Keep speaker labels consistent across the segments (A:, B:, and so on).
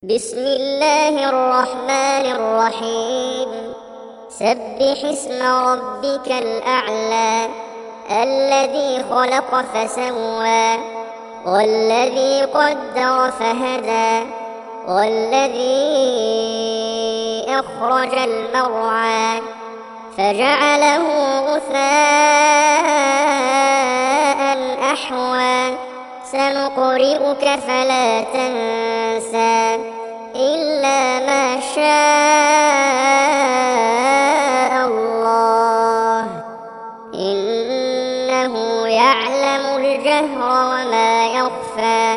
A: بسم الله الرحمن الرحيم. سبح اسم ربك الأعلى الذي خلق فسوى والذي قدر فهدى والذي أخرج المرعى فجعله غثاء أحوى سنقرئك فلا تنسى إلا ما شاء الله إنه يعلم الجهر وما يخفى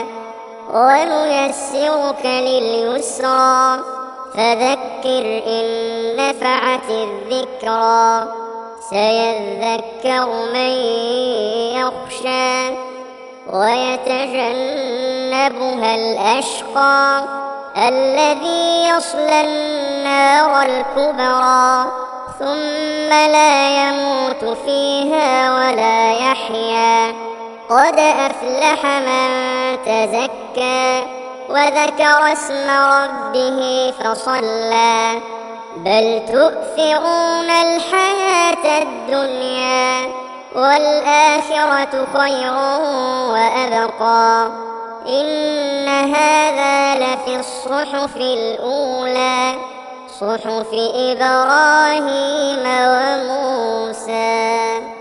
A: ونيسرك لليسرى فذكر إن نفعت الذكرى سيذكر من يخشى ويتجنبها الأشقى الذي يصلى النار الكبرى ثم لا يموت فيها ولا يحيا قد أفلح من تزكى وذكر اسم ربه فصلى بل تؤثرون الحياة الدنيا والآخرة خير وأبقى إن هذا لفي الصحف الأولى صحف إبراهيم وموسى.